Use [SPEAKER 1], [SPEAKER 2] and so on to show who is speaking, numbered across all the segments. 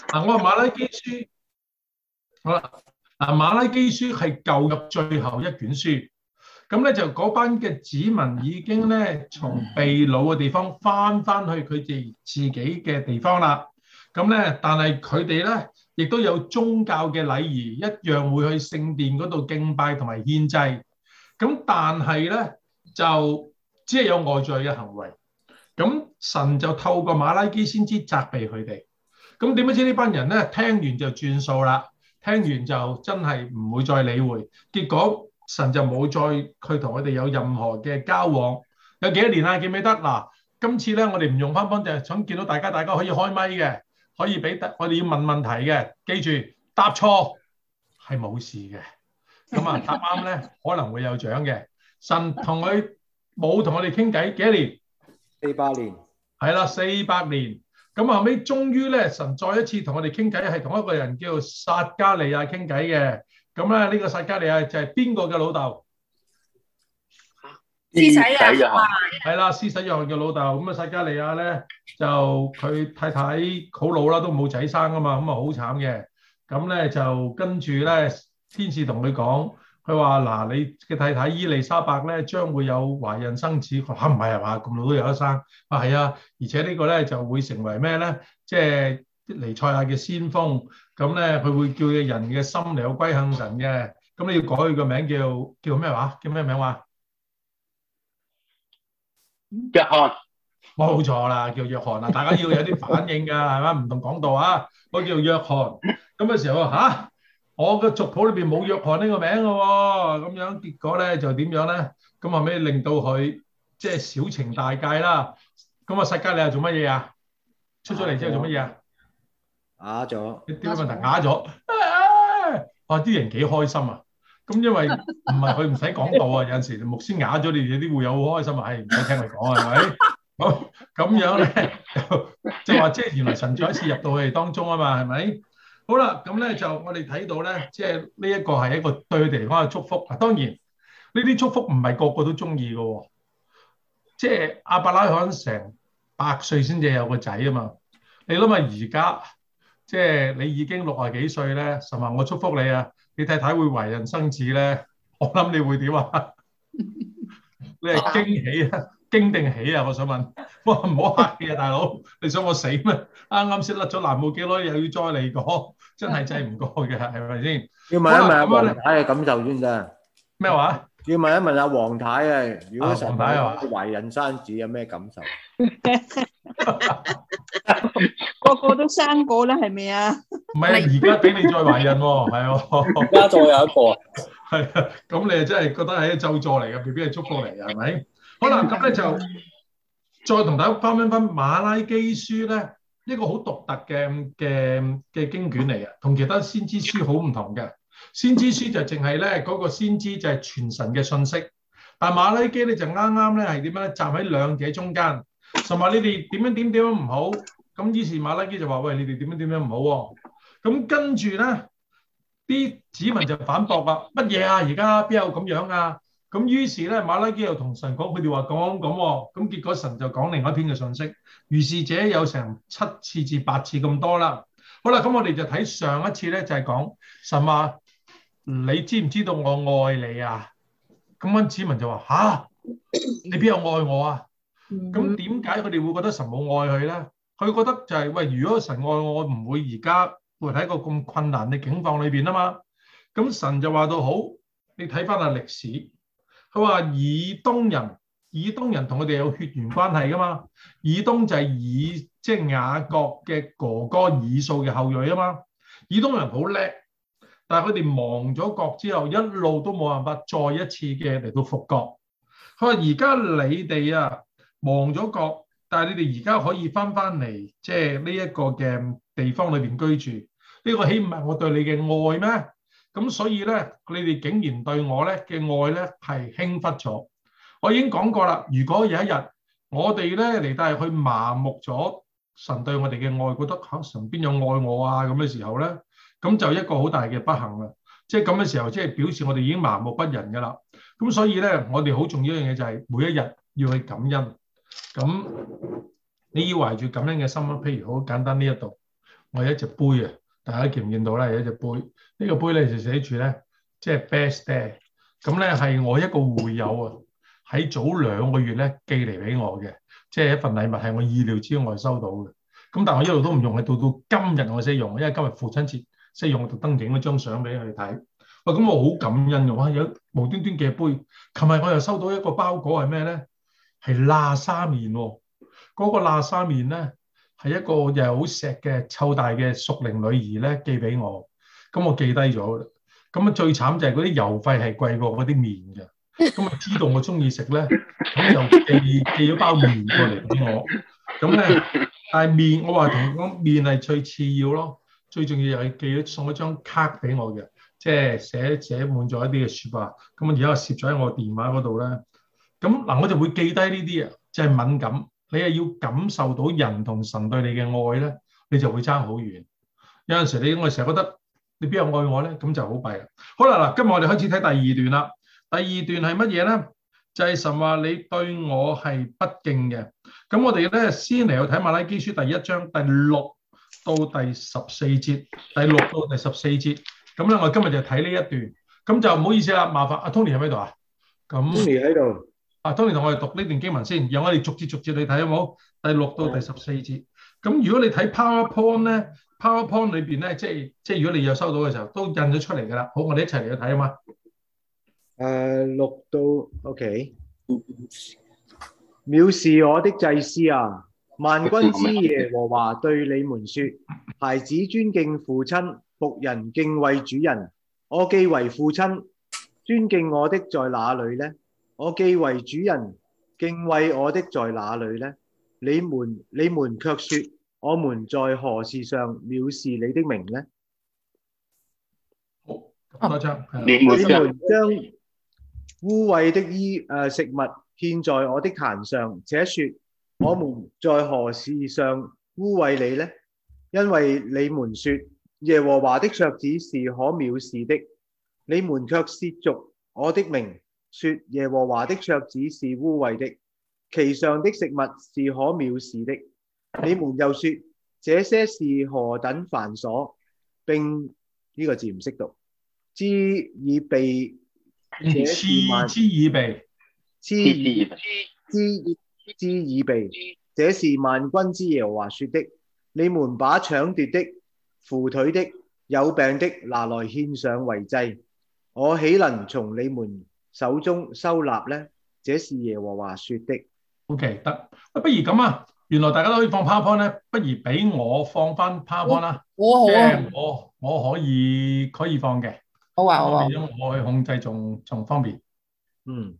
[SPEAKER 1] 我話馬拉基書，好啦，馬拉基書係舊約最後一卷書。咁咧就嗰班嘅子民已經咧從被擄嘅地方翻去佢哋自己嘅地方啦。咁咧，但係佢哋咧亦都有宗教嘅禮儀，一樣會去聖殿嗰度敬拜同埋獻祭。咁但係咧就只係有外在嘅行為。咁神就透過馬拉基先知責備佢哋。咁點知呢班人咧聽完就轉數啦，聽完就真係唔會再理會。結果神就冇再去同佢哋有任何嘅交往。有幾多年啊？記唔記得嗱？今次咧我哋唔用翻，就係想見到大家可以開咪嘅，可以俾我哋要問問題嘅。記住答錯係冇事嘅。咁啊答啱咧可能會有獎嘅。神冇同我哋傾偈幾多年
[SPEAKER 2] ？400年。
[SPEAKER 1] 係啦，400年。咁後尾終於咧，神再一次同我哋傾偈，係同一個人叫做撒迦利亞傾偈嘅。咁咧呢個撒迦利亞就係邊個嘅老豆？
[SPEAKER 3] 施洗約翰。
[SPEAKER 1] 係啦，施洗約翰嘅老豆。咁啊撒迦利亞咧就佢太太好老啦，都冇仔生啊嘛，咁啊好慘嘅。咁咧就跟住咧天使同佢講，佢話嗱，你嘅太太伊麗莎白咧將會有懷孕生子。佢話唔係嘛，咁老都有得生。啊係啊，而且呢個咧就會成為咩咧？即係彌賽亞嘅先鋒。咁咧佢會叫嘅人嘅心嚟歸向神嘅。咁你要改佢個名叫咩話？叫咩名話？
[SPEAKER 3] 約翰。
[SPEAKER 1] 冇錯啦，叫約翰啦。大家要有啲反應㗎，係嘛？唔同講道啊。我叫約翰。咁嘅時候嚇，我嘅族譜裏邊冇約翰呢個名嘅喎。咁樣結果咧就點樣咧？咁後尾令到佢即係小情大戒啦。咁啊，撒迦利亞做乜嘢啊？出咗嚟之後做乜嘢啊？
[SPEAKER 2] 啞咗。
[SPEAKER 1] 啲問題啞咗。哇！啲人幾開心啊！咁因為唔係佢唔使講道啊，有陣時牧師啞咗，你哋啲會友好開心啊，係唔使聽佢講係咪？咁樣咧就話即係原來神再一次入到佢哋當中啊嘛，係咪？好啦，咁咧就我哋睇到咧，即係呢一個係一個對佢哋嚟講嘅祝福啊。當然呢啲祝福唔係個個都中意嘅喎，即係亞伯拉罕成100歲先至有個仔啊嘛。你諗下而家即係你已經60幾歲咧，神話我祝福你啊！你太太會懷孕生子咧，我諗你會點啊？你係驚喜啊，驚定喜啊？我想問，哇唔好客氣啊，大佬，你想我死咩？啱啱先甩咗男冇幾耐，又要再嚟過，真係制唔過嘅，係咪先？
[SPEAKER 2] 要問一問阿黃太嘅感受先得。
[SPEAKER 1] 咩話？
[SPEAKER 2] 要問一問阿黃太啊，如果神太懷孕生子有咩感受？
[SPEAKER 4] 個個都生過啦，係咪啊？
[SPEAKER 1] 唔係啊，而家俾你再懷孕喎，係喎。
[SPEAKER 3] 而家再有一個啊。
[SPEAKER 1] 係啊，咁你真係覺得係咒詛嚟嘅，未必係祝福嚟嘅，係咪？好啦，咁咧就再同大家翻馬拉基書咧，一個好獨特嘅經卷嚟嘅，同其他先知書好唔同嘅。先知書就淨係咧嗰個先知就係傳神嘅信息，但馬拉基咧就啱啱咧係點樣咧？站喺兩者中間，神話你哋點樣唔好，咁於是馬拉基就話：喂，你哋點樣唔好喎？咁跟住咧，啲子民就反駁啦：乜嘢啊？而家邊有咁樣啊？咁於是咧，馬拉基又同神講，佢哋話講喎，咁結果神就講另外一篇嘅信息，如是者有成7次至8次咁多啦。好啦，咁我哋就睇上一次咧，就係講神話。你知唔知道我愛你啊？咁樣子民就話：吓，你邊有愛我啊？咁點解佢哋會覺得神冇愛佢咧？佢覺得就係喂，如果神愛我，唔會而家活喺一個咁困難嘅境況裏邊啊嘛。咁神就話到好，你睇翻下歷史，佢話以東人同佢哋有血緣關係噶嘛。以東就係即係雅各嘅哥哥以掃嘅後裔啊嘛。以東人好叻。但係佢哋亡咗國之後，一路都冇辦法再一次嘅嚟到復國。佢話：而家你哋啊亡咗國，但係你哋而家可以翻嚟，即係呢一個嘅地方裏邊居住。呢個豈唔係我對你嘅愛咩？咁所以咧，你哋竟然對我咧嘅愛咧係輕忽咗。我已經講過啦，如果有一日我哋咧嚟到係去麻木咗神對我哋嘅愛，覺得嚇神邊有愛我啊咁嘅時候咧。咁就一個好大嘅不幸啦，即係咁嘅時候，即係表示我哋已經麻木不仁㗎啦。咁所以咧，我哋好重要一樣嘢就係每一日要去感恩。咁你要懷住感恩嘅心啦。譬如好簡單呢一度， 我有一隻杯啊，大家見唔見到咧？有一隻杯，呢個杯咧就寫住咧，即係 Best Day。咁咧係我一個會友啊，喺早2個月咧寄嚟俾我嘅，即係一份禮物係我意料之外收到嘅。咁但係我一路都唔用，係到今日我先用，因為今日父親節先用，我特登影咗張相俾佢睇。喂，咁我好感恩嘅，哇！有無端端嘅杯。琴日我又收到一個包裹係咩咧？係喇沙麵喎。嗰個喇沙麵咧係一個又係好錫嘅湊大嘅屬靈女兒咧寄俾我，咁我記低咗啦。咁啊最慘就係嗰啲郵費係貴過嗰啲麵嘅，咁啊知道我中意食咧，咁就寄咗包麵過嚟俾我。咁咧，但係麵我話同講麵係最次要咯，最重要又係送咗張卡俾我嘅，即係寫滿咗一啲嘅説話。咁啊而家我攝咗喺我電話嗰度咧。咁嗱我就會記低呢啲啊，就係敏感。你係要感受到人同神對你嘅愛咧，你就會爭好遠。有陣時我成日覺得你邊有愛我咧，咁就好弊啦。好啦嗱，今日我哋開始睇第2段啦。第2段係乜嘢咧？就係神話你對我係不敬嘅。咁我哋咧先嚟去睇馬拉基書第1章第6到第14節，第6到第14節。咁咧我今日就睇呢一段。咁就唔好意思啦，麻煩阿 Tony 喺邊度啊？咁
[SPEAKER 2] Tony 喺度。
[SPEAKER 1] Tony 同我哋讀呢段經文先，讓我哋逐節去睇好冇？第6到第14節。咁如果你睇 PowerPoint 咧 ，PowerPoint 裏邊咧，即係如果你有收到嘅時候，都印咗出嚟㗎啦。好，我哋一齊嚟去睇啊嘛。
[SPEAKER 2] 6到 OK。藐視我的祭司啊！萬軍之耶和華對你們說：孩子尊敬父親，僕人敬畏主人。我既為父親，尊敬我的在哪裏呢？我既為主人，敬畏我的在哪裏呢？你們卻說，我們在何事上藐視你的名呢？
[SPEAKER 1] 好，多張。
[SPEAKER 3] 你們
[SPEAKER 2] 將污穢的食物獻在我的壇上，且說我們在何事上污穢你呢？因為你們說耶和華的桌子是可藐視的，你們卻褻瀆我的名。說耶和華的桌子是污穢的，其上的食物是可藐視的。你們又說這些是何等繁瑣，並呢個字唔識讀，之以備，這是萬
[SPEAKER 1] 之以備，
[SPEAKER 2] 這是萬軍之耶和華說的。你們把搶奪的、扶腿的、有病的拿來獻上為祭，我豈能從你們手中收納呢？這是耶和華說的。
[SPEAKER 1] OK， 得。不如咁啊，原來大家都可以放 PowerPoint 咧，不如俾我放翻 PowerPoint 啦。
[SPEAKER 4] 好啊，
[SPEAKER 1] 我可以放嘅。
[SPEAKER 4] 好啊，好啊。
[SPEAKER 1] 變咗我去控制仲方便。
[SPEAKER 2] 嗯。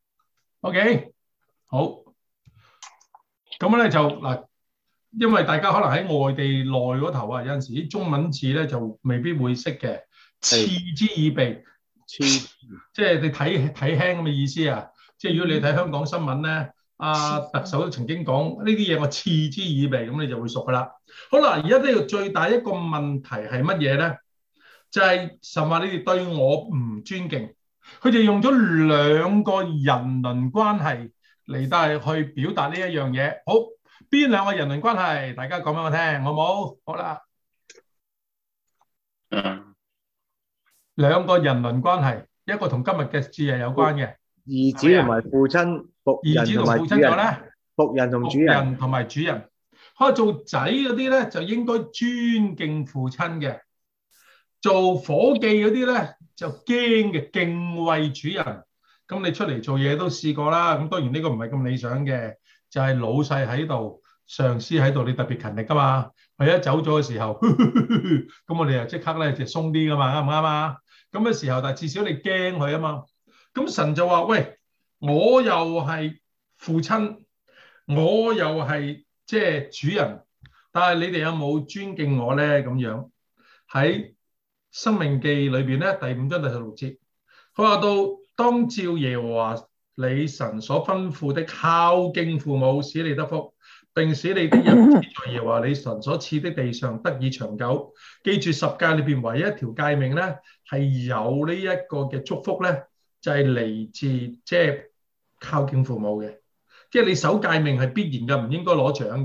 [SPEAKER 1] OK， 好。咁咧就嗱，因為大家可能喺外地內嗰頭啊，有陣時啲中文字咧就未必會識嘅。嗤之以鼻。即係你睇輕咁嘅意思啊！即係如果你睇香港新聞咧，特首都曾經講呢啲嘢，我嗤之以鼻，咁你就會熟噶啦。好啦，而家呢個最大一個問題係乜嘢咧？就係神話你哋對我唔尊敬，佢哋用咗2個人倫關係嚟到去表達呢一樣嘢。好，邊2個人倫關係？大家講俾我聽，好冇？好啦。2個人倫關係，一個同今日嘅字係有關嘅，
[SPEAKER 2] 兒子同埋父親，
[SPEAKER 1] 兒子同父親咗咧，
[SPEAKER 2] 僕人同主人，
[SPEAKER 1] 同埋主人。可能做仔嗰啲咧就應該尊敬父親嘅，做伙計嗰啲咧就驚嘅，敬畏主人。咁你出嚟做嘢都試過啦，咁當然呢個唔係咁理想嘅，就係老細喺度，上司喺度，你特別勤力噶嘛。佢一走咗嘅時候，咁我哋又即刻咧就鬆啲噶嘛，啱唔啱啊？咁嘅時候，但係至少你驚佢啊嘛。咁神就話：喂，我又係父親，我又係即係主人，但係你哋有冇尊敬我咧？咁樣喺申命記裏邊咧，第5章第16節，佢話到當照耶和華你神所吩咐的孝敬父母，使你得福。並使你的日子在耶和華你神所賜的地上得以長久。記住10誡裏邊唯一一條誡命咧，係有呢一個嘅祝福咧，就係嚟自即係孝敬父母嘅。即係你守誡命係必然嘅，唔應該攞獎嘅。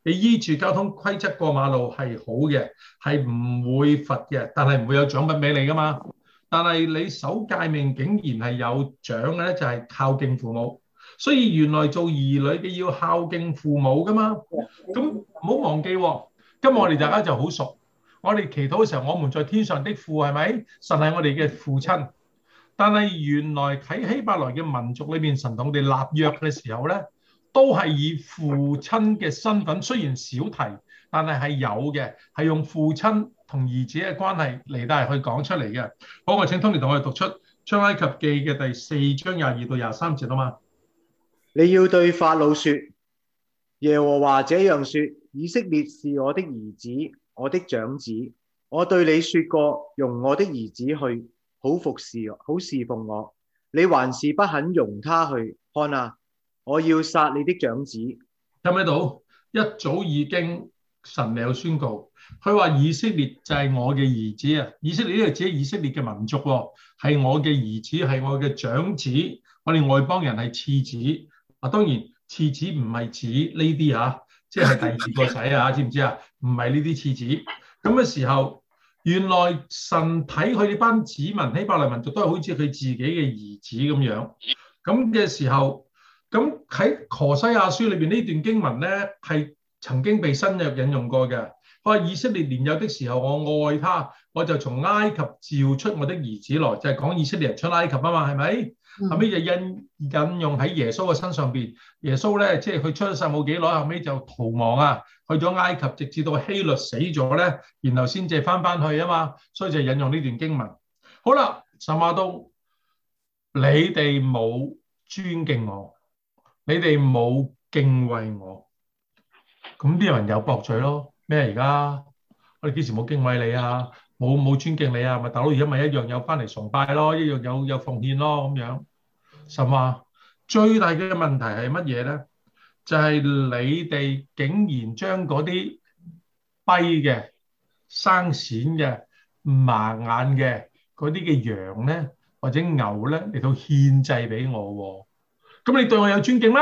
[SPEAKER 1] 你依住交通規則過馬路係好嘅，係唔會罰嘅，但係唔會有獎品俾你噶嘛。但係你守誡命竟然係有獎嘅咧，就係孝敬父母。所以原來做兒女嘅要孝敬父母噶嘛。咁唔好忘記喎，今日我哋大家就好熟。我哋祈禱嘅時候，我們在天上的父係咪？神係我哋嘅父親。但係原來喺希伯來嘅民族裏邊，神同我哋立約嘅時候咧，都係以父親嘅身份，雖然少提，但係有嘅，係用父親同兒子嘅關係嚟到去講出嚟嘅。好，我請 Tony 同我哋讀出出埃及記嘅第4章22到23節啊嘛。
[SPEAKER 2] 你要對法老說：耶和華這樣說，以色列是我的兒子，我的長子。我對你說過，容我的兒子去，好服侍，好侍奉我。你還是不肯容他去。看啊，我要殺你的長子。
[SPEAKER 1] 睇唔睇到？一早已經神有宣告，佢話以色列就係我嘅兒子啊！以色列呢個只係以色列嘅民族喎，係我嘅兒子，係我嘅長子。我哋外邦人係次子。啊，當然次子唔係指呢啲嚇，即係第二個仔啊，知唔知啊？唔係呢啲次子。咁嘅時候，原來神睇佢哋班子民希伯來民族都係好似佢自己嘅兒子咁樣。咁嘅時候，咁喺何西阿書裏邊呢段經文咧，係曾經被新約引用過嘅。佢話以色列年幼的時候，我愛他，我就從埃及召出我的兒子來，就係講以色列人出埃及啊嘛，係咪？後尾就引用喺耶穌嘅身上邊。耶穌咧，即係佢出咗世冇幾耐，後尾就逃亡啊，去咗埃及，直至到希律死咗咧，然後先至翻去啊嘛。所以就引用呢段經文。好啦，神話到你哋冇尊敬我，你哋冇敬畏我，咁啲人有駁嘴咯。咩而家？我哋幾時冇敬畏你啊？冇尊敬你啊？咪大佬而家咪一樣有翻嚟崇拜咯，一樣有奉獻咯咁樣。神話最大嘅問題係乜嘢咧？就係你哋竟然將嗰啲跛嘅、生癬嘅、盲眼嘅嗰啲嘅羊咧，或者牛咧嚟到獻祭俾我喎。咁你對我有尊敬咩？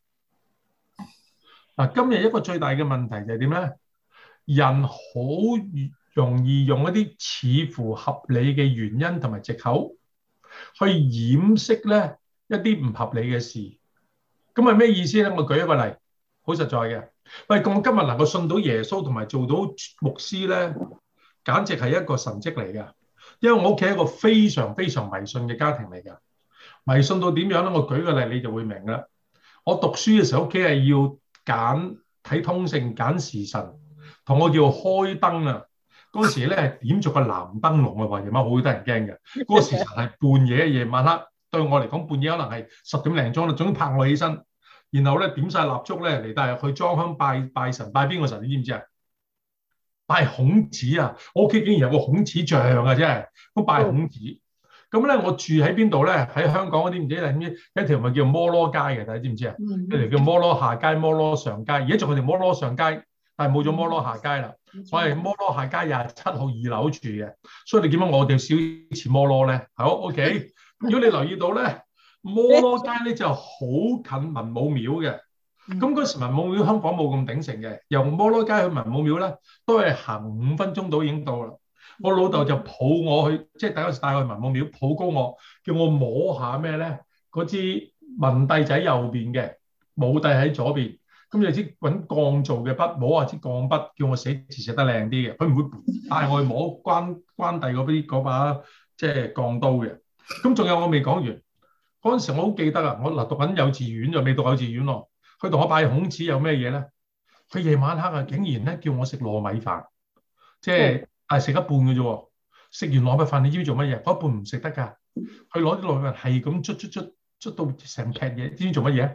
[SPEAKER 1] 嗱，今日一個最大嘅問題就係點咧？人好容易用一啲似乎合理嘅原因同埋藉口去掩飾咧一啲唔合理嘅事。咁係咩意思咧？我舉一個例，好實在嘅。喂，咁我今日能夠信到耶穌同埋做到牧師咧，簡直係一個神蹟嚟㗎。因為我屋企係一個非常非常迷信嘅家庭嚟㗎。迷信到點樣咧？我舉個例你就會明啦。我讀書嘅時候屋企係要揀睇通勝揀時辰。同我叫開燈啊！嗰時咧係點著個藍燈籠啊，話夜晚好得人驚嘅。嗰個時辰係半夜夜晚黑，對我嚟講半夜可能係10點零鐘啦，總之拍我起身，然後咧點晒蠟燭咧嚟帶入去裝香拜神，拜邊個神你知唔知啊？拜孔子啊！我屋企竟然有個孔子像啊，真係咁拜孔子。咁咧我住喺邊度咧？喺香港嗰啲唔知一條咪叫摩羅街嘅，大家知唔知啊？一條叫摩羅下街、摩羅上街，而家仲有條摩羅上街。但係冇咗摩羅下街啦，我係摩羅下街27號2樓住嘅，所以你見到我哋少似摩羅咧？好 OK。如果你留意到咧，摩羅街咧就好近文武廟嘅。咁嗰時文武廟香港冇咁鼎盛嘅，由摩羅街去文武廟咧都係行5分鐘到已經到啦。我老豆就抱我去，即係第一次帶我去文武廟，抱高我，叫我摸下咩咧？嗰支文帝仔右邊嘅，武帝喺左邊。咁有支揾鋼做嘅筆，摸下支鋼筆，叫我寫字寫得靚啲嘅。佢唔會帶我去摸關帝嗰把即係鋼刀嘅。咁仲有我未講完，嗰陣時我好記得啊！我嗱讀緊幼稚園就未讀幼稚園咯。佢同我拜孔子有咩嘢咧？佢夜晚黑啊，竟然咧叫我食糯米飯，即係食一半嘅啫喎。食完糯米飯你知唔知做乜嘢？嗰一半唔食得㗎。佢攞啲糯米飯係咁捽到成劈嘢，知唔知做乜嘢？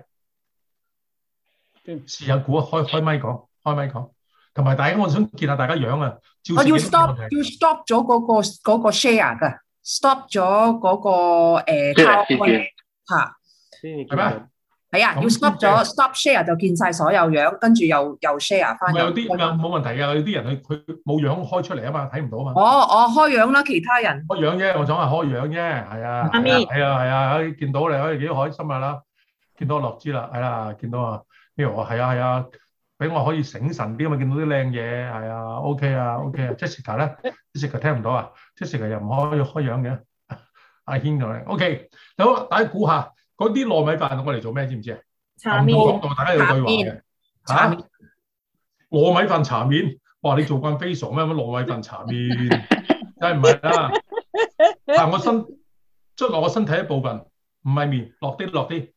[SPEAKER 1] 試下估啊！開咪講，同埋大家，我想見下大家樣啊！
[SPEAKER 5] 我要 stop 咗嗰個 share 㗎 ，stop 咗嗰個PowerPoint 嚇，
[SPEAKER 1] 係咩？
[SPEAKER 5] 係啊，要 stop 咗 stop share 就見晒所有樣，跟住又 share 翻。
[SPEAKER 1] 有啲冇問題㗎，有啲人佢冇樣開出嚟啊嘛，睇唔到啊嘛。
[SPEAKER 5] 我開樣啦，其他人
[SPEAKER 1] 開樣啫，我想話開樣啫，係啊，
[SPEAKER 4] 媽咪
[SPEAKER 1] 係啊，可以見到你，可以幾開心啊啦！見到樂之啦，係啦，見到啊。呢個係啊， 俾我可以醒神啲啊嘛，見到啲靚嘢係啊，OK 啊，OK 啊，Jessica 咧，Jessica 聽唔到啊，Jessica 又唔開樣嘅，阿軒同你 OK，好，大家估下嗰啲糯米飯我嚟做咩？知唔知啊？唔同角度大家有對話嘅嚇，糯米飯茶面，哇！你做慣非常咩？乜糯米飯茶面，梗係唔係啦？但我捽落我身體一部分，唔係面，落啲。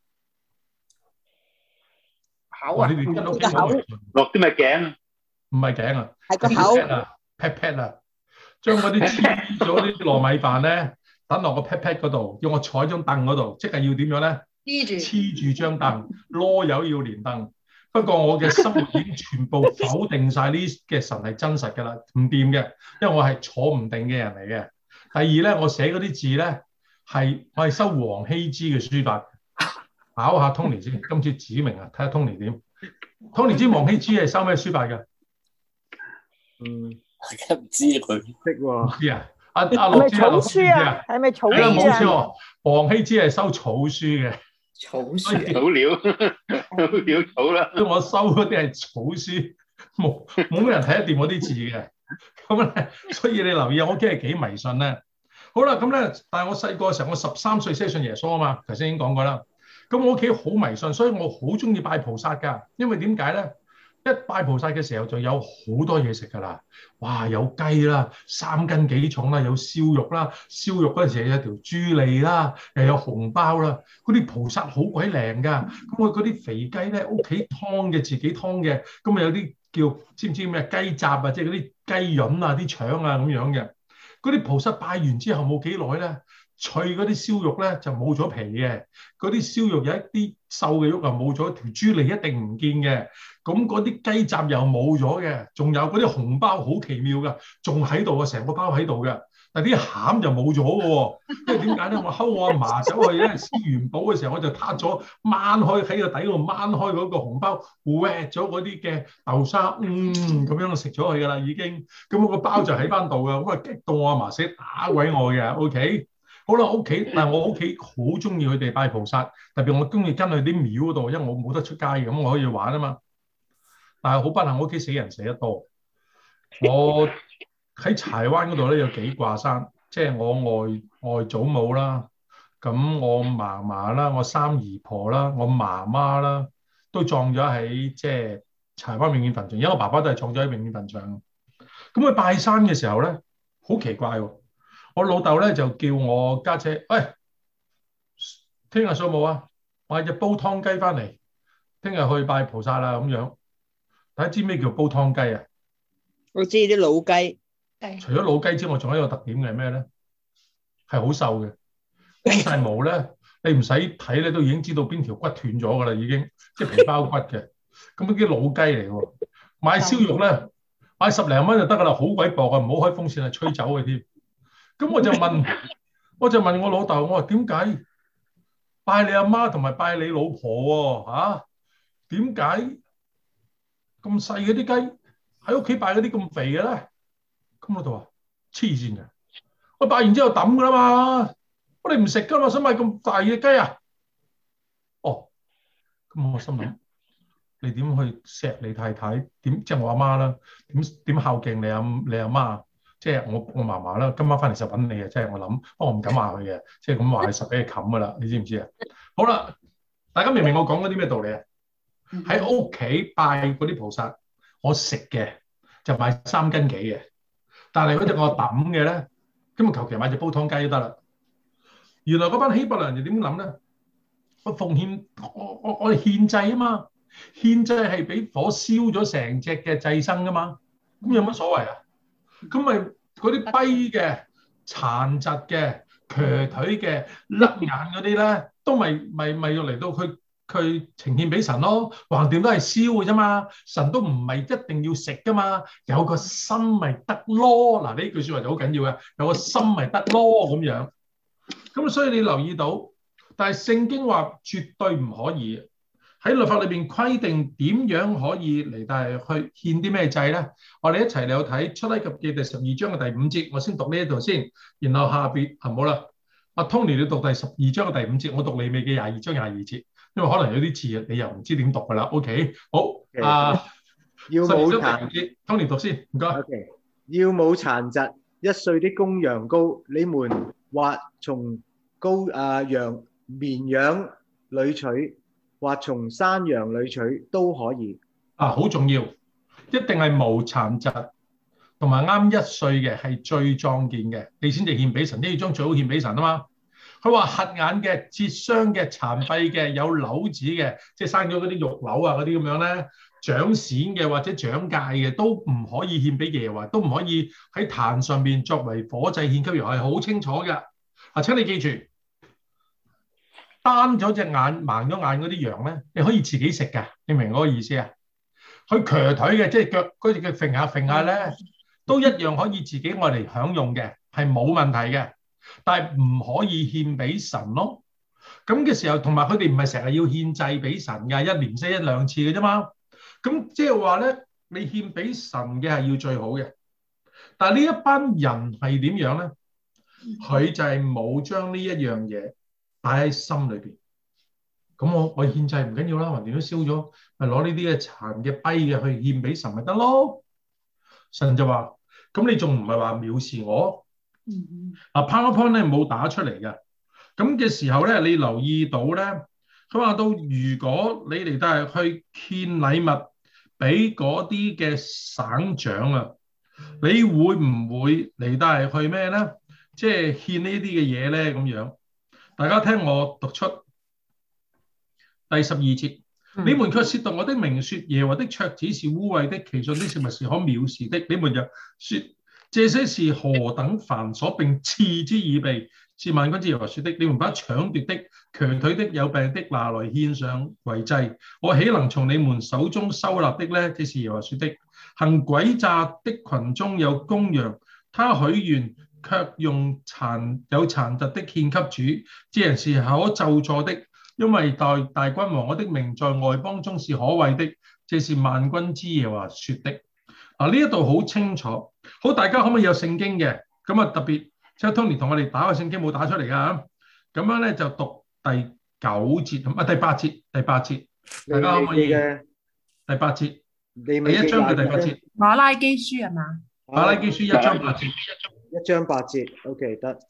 [SPEAKER 5] 口啊，
[SPEAKER 1] 你哋聽到幾冇迷信？
[SPEAKER 3] 落啲咪頸，
[SPEAKER 1] 唔係頸啊，
[SPEAKER 4] 係個口
[SPEAKER 1] pat 啊，將嗰啲黐咗啲糯米飯咧，等落個 pat 嗰度，要我坐喺張凳嗰度，即係要點樣咧？黐住張凳，囉柚要連凳。不過我嘅生活已經全部否定晒呢嘅神係真實㗎啦，唔掂嘅，因為我係坐唔定嘅人嚟嘅。第二咧，我寫嗰啲字咧我係收黃羲之嘅書法。考下 Tony 先，今次指明啊，睇下 Tony 點。Tony 知黃羲之係收咩書法㗎？
[SPEAKER 3] 唔知佢
[SPEAKER 2] 識喎。
[SPEAKER 1] 知啊？阿樂知啊？樂知啊？
[SPEAKER 4] 係咪草
[SPEAKER 1] 係啦，冇
[SPEAKER 4] 書啊？
[SPEAKER 1] 錯，黃羲之係收草書嘅。
[SPEAKER 5] 草
[SPEAKER 3] 草
[SPEAKER 5] 書
[SPEAKER 3] 料草啦。
[SPEAKER 1] 所以我收嗰啲係草書，冇咩人睇得掂嗰啲字嘅。咁咧，所以你留意我屋企係幾迷信咧。好啦，咁咧，但係我細個嘅時候，我13歲先信耶穌啊嘛，頭先已經講過啦。咁我屋企好迷信，所以我好中意拜菩薩㗎。因為點解咧？一拜菩薩嘅時候就有好多嘢食㗎啦。哇，有雞啦，3斤幾重啦，有燒肉啦，燒肉嗰陣時有條豬脷啦，又有紅包啦。嗰啲菩薩好鬼靚㗎。咁我嗰啲肥雞咧，屋企劏嘅，自己劏嘅。咁啊有啲叫知唔知咩雞雜啊，即係嗰啲雞潤啊、啲腸啊咁樣嘅。嗰啲菩薩拜完之後冇幾耐咧，脆嗰啲燒肉咧就冇咗皮嘅，嗰啲燒肉有一啲瘦嘅肉啊冇咗，條豬脷一定唔見嘅，咁嗰啲雞雜又冇咗嘅，仲有嗰啲紅包好奇妙㗎，仲喺度啊，成個包喺度嘅，但啲餡就冇咗嘅喎，因為點解咧？我睺我阿嫲走去咧燒元寶嘅時候，我就撻咗掹開喺個底度掹開嗰個紅包，搲咗嗰啲嘅豆沙，咁樣食咗佢㗎啦已經，咁我個包就喺翻度㗎，咁啊激到我阿嫲死打鬼我嘅 ，OK。好啦，屋企，但係我屋企好中意佢哋拜菩薩，特別我中意跟去啲廟嗰度，因為我冇得出街嘅，咁我可以玩啊嘛。但係好不幸，我屋企死人死得多。我喺柴灣嗰度咧有幾掛山，即係我外祖母啦，咁我嫲嫲啦，我三姨婆啦，我媽媽啦，都葬咗喺即係柴灣永遠墳場，因為我爸爸都係葬咗喺永遠墳場。咁佢拜山嘅時候咧，好奇怪喎。我老豆咧就叫我家姐，喂，聽日掃冇啊？買隻煲湯雞翻嚟，聽日去拜菩薩啦咁樣。大家知咩叫煲湯雞啊？
[SPEAKER 4] 我知啲老雞，
[SPEAKER 1] 除咗老雞之外，仲有一個特點嘅係咩咧？係好瘦嘅，光晒毛咧，你唔使睇咧都已經知道邊條骨斷咗㗎啦，已經即係皮包骨嘅。咁啲老雞嚟喎，買燒肉咧，買10零蚊就得㗎啦，好鬼薄啊，唔好開風扇係吹走嘅添。咁我就問我老豆，我話點解拜你阿媽同埋拜你老婆喎？點解咁細嗰啲雞喺屋企拜嗰啲咁肥嘅咧？咁老豆話黐線嘅，我拜完之後抌㗎啦嘛，我哋唔食㗎嘛，想買咁大嘅雞啊？哦，咁我心諗你點去錫你太太？點即係我阿媽啦？點孝敬你阿媽？即係我嫲嫲啦，今晚翻嚟就揾你啊！即係我諗，不過我唔敢話佢嘅，即係咁話係實俾佢冚噶啦，你知唔知啊？好啦，大家明唔明我講嗰啲咩道理啊？喺屋企拜嗰啲菩薩，我食嘅就買3斤幾嘅，但係嗰隻我抌嘅咧，咁啊求其買隻煲湯雞都得啦。原來嗰班希伯來人就點諗咧？我奉獻，我哋獻祭啊嘛，獻祭係俾火燒咗成隻嘅祭牲噶嘛，咁有乜所謂啊？咁咪嗰啲跛嘅、殘疾嘅、瘸腿嘅、甩眼嗰啲咧，都咪要嚟到佢呈獻俾神咯。橫掂都係燒嘅啫嘛，神都唔係一定要食噶嘛，有個心咪得咯。嗱，呢句説話就好緊要嘅，有個心咪得咯咁樣。咁所以你留意到，但係聖經話絕對唔可以。喺律法裏邊規定點樣可以嚟到去獻啲咩祭咧？我哋一齊嚟睇出埃及記第12章嘅第5節，我先讀呢一度先，然後下邊好啦。阿 Tony 你讀第12章嘅第5節，我讀利未記22章22節，因為可能有啲字你又唔知點讀噶啦。OK， 好，
[SPEAKER 2] 要
[SPEAKER 1] 12章
[SPEAKER 2] 冇殘
[SPEAKER 1] 第2節，Tony 讀先，唔該。
[SPEAKER 2] OK，要冇殘疾1歲的公羊羔，你們或從綿羊裏取，或從山羊裏取都可以。
[SPEAKER 1] 好重要，一定係無殘疾同埋啱1歲嘅係最壯健嘅，你先至獻俾神。呢張最好獻俾神啊嘛。佢話瞎眼嘅、折傷嘅、殘廢嘅、有瘤子嘅，即係生咗嗰啲肉瘤啊嗰啲咁樣咧，長癬嘅或者長疥嘅都唔可以獻俾耶和華，都唔可以喺壇上面作為火祭獻給耶和華，係好清楚嘅。請你記住，單咗隻眼、盲咗眼嗰啲羊咧，你可以自己食㗎，你明我個意思啊？佢瘸腿嘅，即係腳嗰隻腳揈下揈下咧，都一樣可以自己愛嚟享用嘅，係冇問題嘅。但係唔可以獻俾神咯。咁嘅時候，同埋佢哋唔係成日要獻祭俾神㗎，1年1、2次嘅啫嘛。咁即係話咧，你獻俾神嘅係要最好嘅。但係呢一班人係點樣咧？佢就係冇將呢一樣嘢擺喺心裏邊。咁我獻祭唔緊要啦，橫掂都燒咗，咪攞呢啲嘅殘嘅跛嘅去獻俾神咪得咯。神就話：咁你仲唔係話藐視我？PowerPoint 咧冇打出嚟嘅。咁嘅時候咧，你留意到咧，佢話到如果你嚟到係去獻禮物俾嗰啲嘅省長啊，你會唔會嚟到係去咩咧？即係獻呢啲嘅嘢咧咁樣。大家聽我讀出第12節，你們卻褻瀆我的名，說耶和華的桌子是污穢的，其上的食物是可藐視的。你們又說這些是何等繁瑣，並嗤之以鼻，是萬軍之耶和華說的。你們把搶奪的、瘸腿的、有病的拿來獻上為祭，我豈能從你們手中收納的呢？這是耶和華說的。行詭詐的群中有公羊，他許願卻用有殘疾的獻給主，這人是可咒詛的，因為大君王我的名在外邦中是可畏的，這是萬軍之耶和華說的。呢一度好清楚，好，大家可唔可以有聖經嘅？咁啊特別即係 Tony 同我哋打個聖經冇打出嚟㗎，咁樣咧就讀第9節同第8節，大家可唔可以？第8節，第1章嘅第8節，
[SPEAKER 5] 馬拉基書係嘛？
[SPEAKER 1] 馬拉基書1章8節
[SPEAKER 2] ，1章8節 ，OK 得。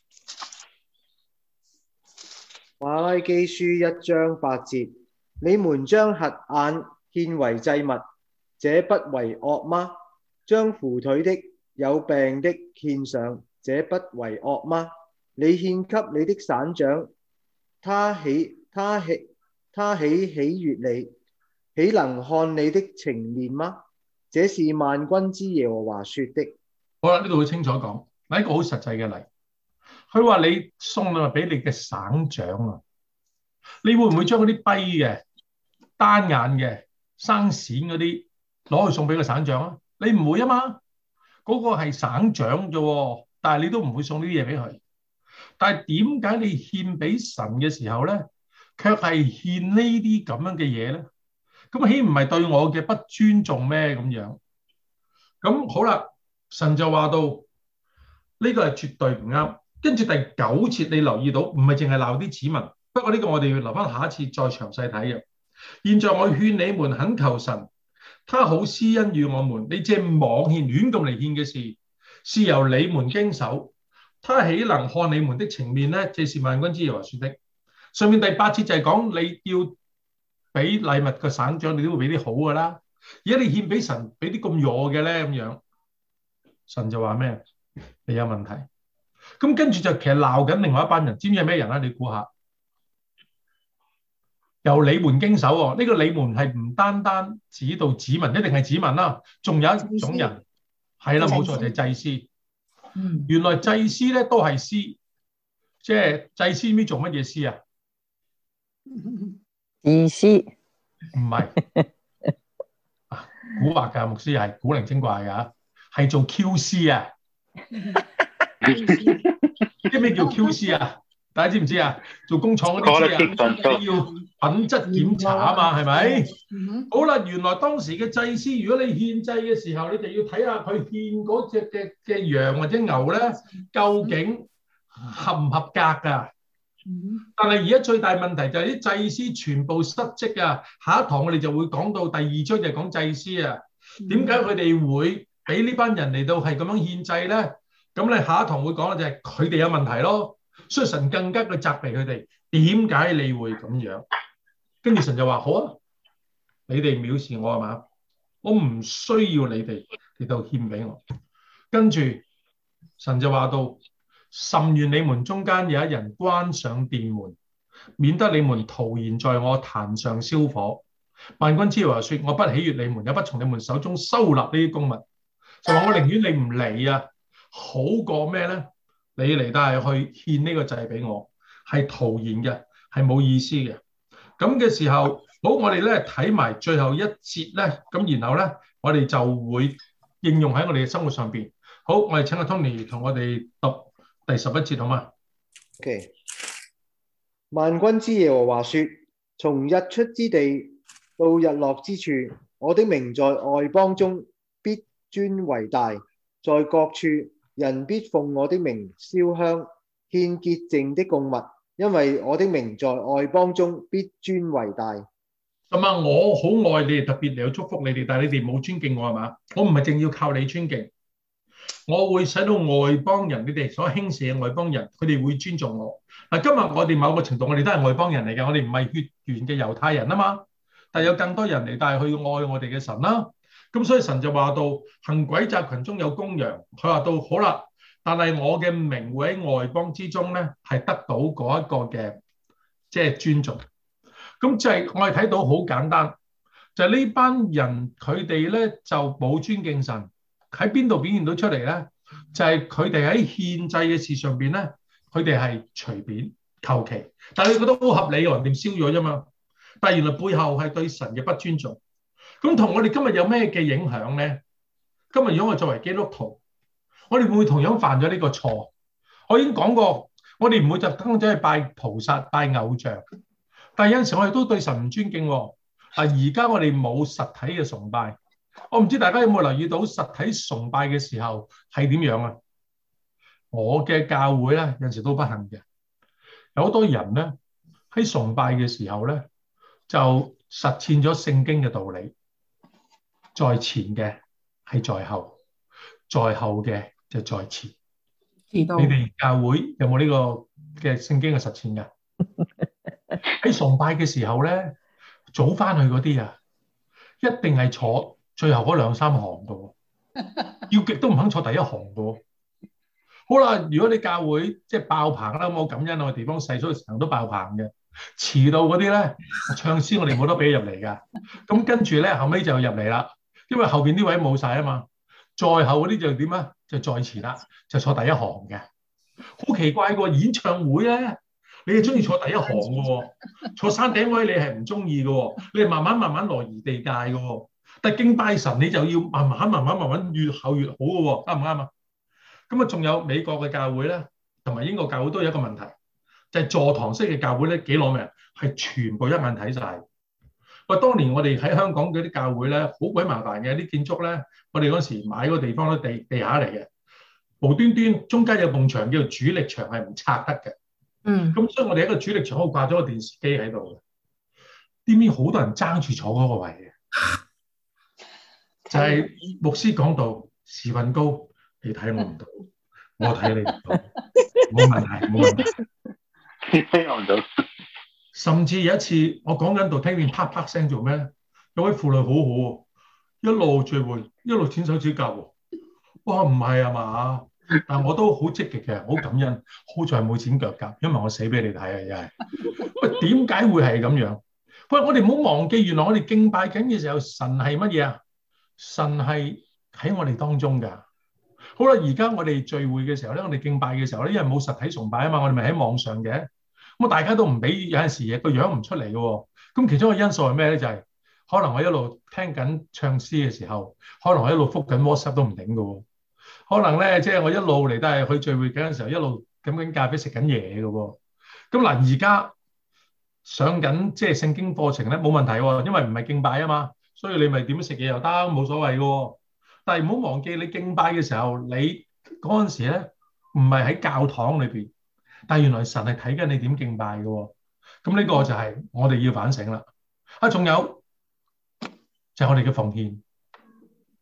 [SPEAKER 2] 馬拉基書1章8節，你們將瞎眼獻為祭物，這不為惡嗎？將瘸腿的、有病的獻上，這不為惡嗎？你獻給你的省長，他豈喜悅你？豈能看你的情面嗎？這是萬軍之耶和華說的。
[SPEAKER 1] 好啦，呢度好清楚講，係一個好實際嘅例。佢話你送禮物俾你嘅省長啊，你會唔會將嗰啲跛嘅、單眼嘅、生癬嗰啲攞去送俾個省長啊？你唔會啊嘛，嗰個係省長啫，但係你都唔會送呢啲嘢俾佢。但係點解你獻俾神嘅時候咧，卻係獻呢啲咁樣嘅嘢咧？咁豈唔係對我嘅不尊重咩？咁樣咁好啦，神就話到呢個係絕對唔啱。跟住第9節，你留意到唔係淨係鬧啲子民，不過呢個我哋要留翻下一次再詳細睇嘅。現在我勸你們懇求神，他好施恩與我們。你這妄獻亂咁嚟獻嘅事，是由你們經手，他豈能看你們的情面呢？這是萬軍之耶和華說的。上面第8節就係講你要俾禮物個省長，你都會俾啲好噶啦。而家你獻俾神，俾啲咁弱嘅咧咁樣，神就話咩？你有問題。咁跟住就其實鬧緊另外一班人，知唔知係咩人啊？你估下？由你們經手喎，呢個你們係唔單單指到子民，一定係子民啦，仲有一種人係啦，冇錯就係祭司。原來祭司咧都係司，即係祭司呢做乜嘢司啊？
[SPEAKER 4] 意思
[SPEAKER 1] 唔係古惑㗎，牧師係古靈精怪㗎，係做 QC 啊！知咩叫 QC 啊？大家知唔知啊？做工廠嗰啲知啊，你要品質檢查啊嘛，係咪？好啦，原來當時嘅祭司，如果你獻祭嘅時候，你就要睇下佢獻嗰隻嘅羊或者牛咧，究竟合唔合格㗎？但係而家最大問題就係啲祭司全部失職啊！下一堂我哋就會講到第2章就係講祭司啊。 點解佢哋會俾呢班人嚟到係咁樣獻祭咧？咁你下一堂會講嘅就係佢哋有問題咯。所以神更加去責備佢哋，點解你會咁樣？跟住神就話：好啊，你哋藐視我係嘛？我唔需要你哋嚟到獻俾我。跟住神就話到：甚願你們中間有一人關上殿門，免得你們徒然在我壇上燒火。萬軍之耶和華說：我不喜悅你們，也不從你們手中收納呢啲供物。就話我寧願你唔嚟啊，好過咩咧？你嚟但係去獻呢個祭俾我，係徒然嘅，係冇意思嘅。咁嘅時候，好，我哋咧睇埋最後一節咧，咁然後咧，我哋就會應用喺我哋嘅生活上邊。好，我哋請阿 Tony 同我哋讀第11節好嘛
[SPEAKER 2] ？OK， 萬軍之耶和華說：從日出之地到日落之處，我的名在外邦中必尊為大，在各處人必奉我的名燒香獻潔淨的供物，因為我的名在外邦中必尊為大。
[SPEAKER 1] 咁啊，我好愛你哋，特別嚟到祝福你哋，但係你哋冇尊敬我係嘛？我唔係淨要靠你尊敬，我會使到外邦人，你哋所輕視嘅外邦人，佢哋會尊重我。嗱，今日我哋某個程度，我哋都係外邦人嚟嘅，我哋唔係血緣嘅猶太人啊嘛，但係有更多人嚟，但係去愛我哋嘅神啦。咁所以神就話到，行詭詐群中有公羊，佢話到好啦，但係我嘅名會喺外邦之中咧，係得到嗰一個嘅即係尊重。咁就係我哋睇到好簡單，就係呢班人佢哋咧就冇尊敬神，喺邊度表現到出嚟咧？就係佢哋喺獻祭嘅事上邊咧，佢哋係隨便求其，但係你覺得好合理喎，人哋燒咗啫嘛。但係原來背後係對神嘅不尊重。咁同我哋今日有咩嘅影響咧？今日如果我作為基督徒，我哋會唔會同樣犯咗呢個錯？我已經講過，我哋唔會特登走去拜菩薩、拜偶像。但係有陣時我哋都對神唔尊敬喎。而家我哋冇實體嘅崇拜，我唔知大家有冇留意到實體崇拜嘅時候係點樣啊？我嘅教會咧有陣時都不幸嘅，有好多人咧喺崇拜嘅時候咧就實踐咗聖經嘅道理，在前嘅係在後，在後嘅就在前。你哋教會有冇呢個嘅聖經嘅實踐㗎？喺崇拜嘅時候咧，早翻去嗰啲啊，一定係坐最後嗰2、3行嘅，要極都唔肯坐第一行嘅。好啦，如果你教會即係爆棚啦，我感恩我哋地方細，所以成日都爆棚嘅。遲到嗰啲咧，唱詩我哋冇得俾入嚟㗎。咁跟住咧後尾就入嚟啦，因為後邊啲位冇晒啊嘛。再後嗰啲就點啊？就再遲啦，就坐第一行嘅。好奇怪個演唱會咧，你係中意坐第一行嘅喎，坐山頂位你係唔中意嘅喎，你係慢慢挪移地界嘅喎。但係敬拜神你就要慢慢越後越好嘅喎，啱唔啱啊？咁啊，仲有美國嘅教會咧，同埋英國教會都有一個問題，就係座堂式嘅教會咧，幾攞命，係全部一眼睇晒。喂，當年我哋喺香港嗰啲教會咧，好鬼麻煩嘅啲建築咧，我哋嗰時買個地方咧，地下嚟嘅，無端端中間有埲牆叫做主力牆，係唔拆得嘅。咁所以我哋喺個主力牆嗰度掛咗個電視機喺度嘅，點知好多人爭住坐嗰個位嘅，就係牧師講到時運高，你睇我唔到，我睇你唔到，冇問題，冇問題。
[SPEAKER 3] 聽我唔到。
[SPEAKER 1] 甚至有一次我講緊度，聽見啪啪聲做咩咧？有位婦女好好，一路聚會一路剪手指甲喎。哇，唔係啊嘛？但我都好積極嘅，好感恩。好在冇剪腳甲，因為我死俾你睇啊！真係。喂，點解會係咁樣？喂，我哋唔好忘記，原來我哋敬拜緊嘅時候，神係乜嘢啊？神係喺我哋當中㗎。好啦，而家我哋聚會嘅時候咧，我哋敬拜嘅時候咧，因為冇實體崇拜啊嘛，我哋咪喺網上嘅。咁大家都唔俾，有陣時嘢個樣唔出嚟嘅喎。咁其中一個因素係咩咧？就係可能我一路聽緊唱詩嘅時候，可能我一路覆緊 WhatsApp 都唔頂嘅喎。可能咧，即係我一路嚟都係去聚會緊嘅時候，一路飲緊咖啡食緊嘢嘅喎。咁嗱，而家上緊即係聖經課程咧，冇問題喎，因為唔係敬拜啊嘛，所以你咪點食嘢又得，冇所謂嘅喎。但係唔好忘記，你敬拜嘅時候，你嗰陣時咧唔係喺教堂裏邊。但係原來神係睇緊你點敬拜嘅喎，咁呢個就係我哋要反省啦。仲有就係我哋嘅奉獻，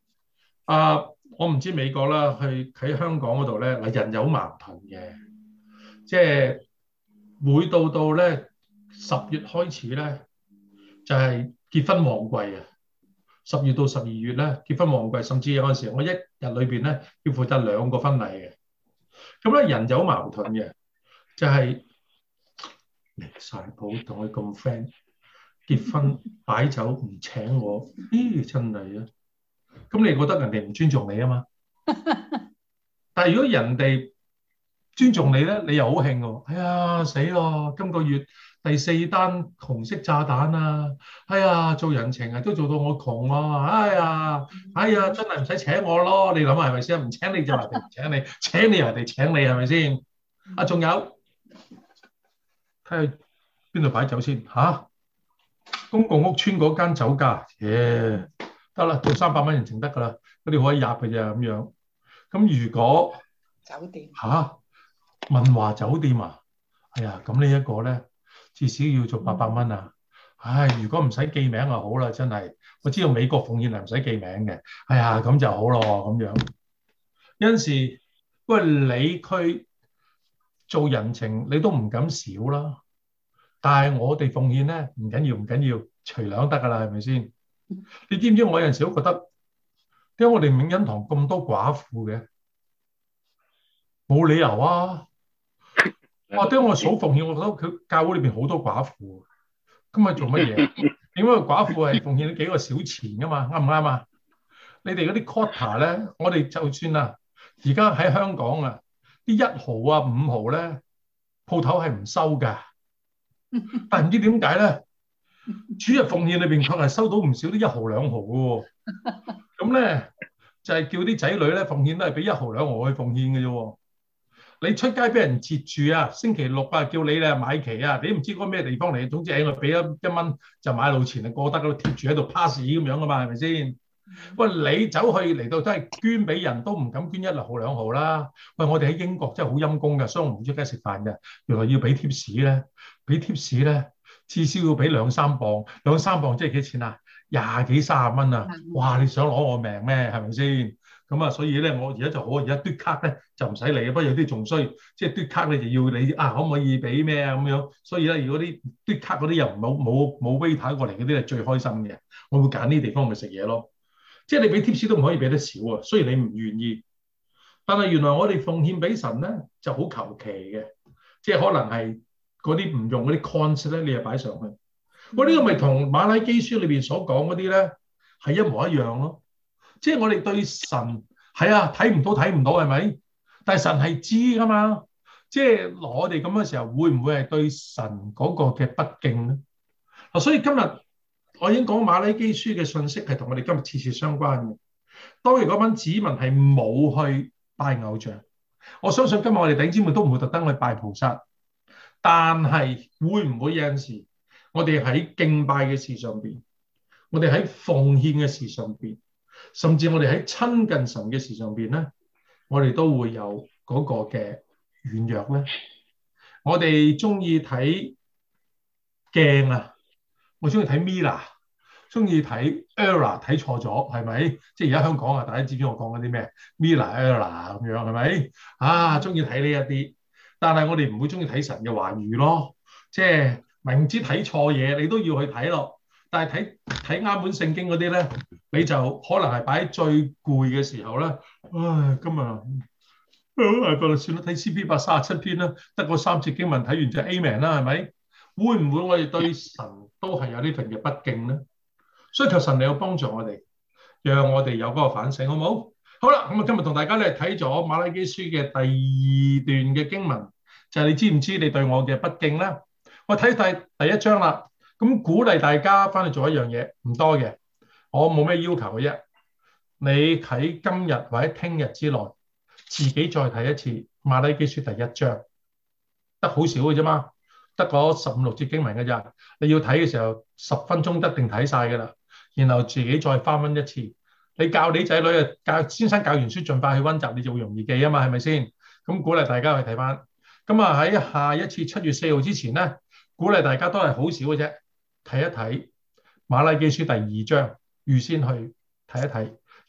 [SPEAKER 1] 我唔知美國啦，喺香港嗰度咧，嗱人有矛盾嘅，即係每到咧10月開始咧，就係結婚旺季啊！10月到12月咧結婚旺季，甚至有陣時我一日裏邊咧要負責2個婚禮嘅。咁咧人有矛盾嘅，就係離曬譜同佢咁 friend 結婚擺酒唔請我，咦真係啊！咁你覺得人哋唔尊重你啊嘛？但係如果人哋尊重你咧，你又好興喎！哎呀死咯！今個月第4單紅色炸彈啊！哎呀做人情啊都做到我窮啊！哎呀真係唔使請我咯！你諗下係咪先？唔請你就人哋唔請你，請你人哋請你係咪先？仲有睇下邊度擺酒先嚇？公共屋邨嗰間酒家，得啦，做300蚊人情得㗎啦，嗰啲可以入嘅啫咁樣。咁如果
[SPEAKER 5] 酒店
[SPEAKER 1] 文華酒店啊，哎呀，咁呢一個咧至少要做800蚊啊！唉，如果唔使記名就好啦，真係。我知道美國奉獻係唔使記名嘅，哎呀，咁就好咯咁樣。有陣時，喂你去做人情，你都唔敢少啦。但係我哋奉獻咧，唔緊要，唔緊要，隨兩得㗎啦，係咪先？你知唔知我有陣時都覺得點解我哋永恩堂咁多寡婦嘅？冇理由啊！點解我數奉獻，我覺得佢教會裏邊好多寡婦，咁係做乜嘢？點解寡婦係奉獻幾個小錢㗎嘛？啱唔啱啊？你哋嗰啲 quota 咧，我哋就算啊，而家喺香港啊，啲1毫啊、5毫咧，鋪頭係唔收㗎。但係唔知點解咧，主日奉獻裏邊確係收到唔少啲1毫2毫嘅喎。咁咧就係叫啲仔女咧奉獻都係俾1毫2毫去奉獻嘅啫喎。你出街俾人截住啊，星期6啊叫你咧買旗啊，你唔知嗰咩地方嚟，總之我俾咗1蚊就買路錢啊，過得嗰度貼住喺度 pass 咁樣噶嘛，係咪先？喂，你走去嚟到真係捐俾人都唔敢捐1毫2毫啦。喂，我哋喺英國真係好陰公㗎，所以我唔出街食飯嘅。原來要俾貼士咧，俾貼士咧至少要俾2-3磅，2-3磅即係幾錢啊？20幾30蚊啊！哇，你想攞我命咩？係咪先？咁啊，所以咧，我而家就好，而家嘟卡咧就唔使理，不過有啲仲衰，即係嘟卡咧就要你可唔可以俾咩啊咁樣。所以咧，如果啲嘟卡嗰啲又冇 waiter 過嚟嗰啲係最開心嘅，我會揀呢啲地方去食嘢咯。即係你俾 tips 都唔可以俾得少啊，雖然你唔願意，但係原來我哋奉獻俾神咧就好求其嘅，即係可能係嗰啲唔用嗰啲 coins 咧，你又擺上去。我呢個咪同馬拉基書裏邊所講嗰啲咧係一模一樣咯。即係我哋對神係啊睇唔到係咪？但係神係知噶嘛。即係我哋咁嘅時候，會唔會係對神嗰個嘅不敬咧？所以今日我已經講馬拉基書嘅信息係同我哋今日切切相關嘅。當然嗰班子民係冇去拜偶像，我相信今日我哋弟兄姊妹都唔會特登去拜菩薩，但係會唔會有陣時我哋喺敬拜嘅事上邊，我哋喺奉獻嘅事上邊，甚至我哋喺親近神嘅事上邊咧，我哋都會有嗰個嘅軟弱咧。我哋中意睇鏡啊，我中意睇 Mirror， 中意睇 Error， 睇錯咗係咪？即係而家香港啊，大家知唔知我講緊啲咩 Mirror、Error 咁樣係咪？中意睇呢一啲，但係我哋唔會中意睇神嘅話語咯。即係明知睇錯嘢，你都要去睇咯。但係睇啱本聖經嗰啲咧，你就可能係擺喺最攰嘅時候咧。唉，今日算啦，睇詩篇137篇啦，得個3節經文睇完就 Amen 啦，係咪？會唔會我哋對神都係有呢份嘅不敬咧？所以求神你有幫助我哋，讓我哋有嗰個反省，好唔好？好啦，咁啊，今日同大家咧睇咗馬拉基書嘅第2段嘅經文，就係你知唔知你對我嘅不敬咧？我睇第1章啦。咁鼓勵大家翻去做一樣嘢，唔多嘅，我冇咩要求嘅啫。你喺今日或者聽日之內，自己再睇一次馬拉基書第1章，得好少嘅啫嘛，得嗰15-16節經文嘅咋。你要睇嘅時候10分鐘得定睇晒㗎啦，然後自己再翻溫一次。你教你仔女啊，先生教完書盡快去溫習，你就會容易記啊嘛，係咪先？咁鼓勵大家去睇翻。咁啊喺下一次7月4號之前咧，鼓勵大家都係好少嘅啫。睇一睇馬拉基書第2章，預先去睇一睇，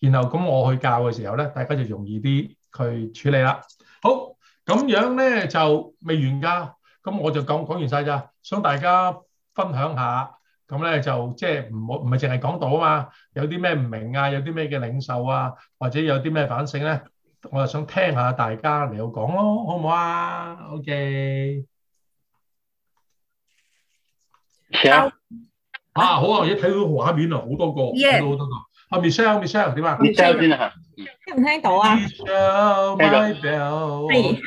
[SPEAKER 1] 然後咁我去教嘅時候咧，大家就容易啲去處理啦。好，咁樣咧就未完㗎，咁我就講完晒咋，想大家分享下。咁咧就即係唔係淨係講到啊嘛，有啲咩唔明啊，有啲咩嘅領受啊，或者有啲咩反省咧，我就想聽下大家嚟到講咯，好唔好啊？OK。
[SPEAKER 3] Michelle，
[SPEAKER 1] 好啊！而家睇到畫面啊，好多個，睇到好多個。Michelle 點啊
[SPEAKER 3] Michelle 先啊，
[SPEAKER 6] 聽唔聽到啊？
[SPEAKER 1] ？Michelle
[SPEAKER 3] 聽到
[SPEAKER 1] my bell。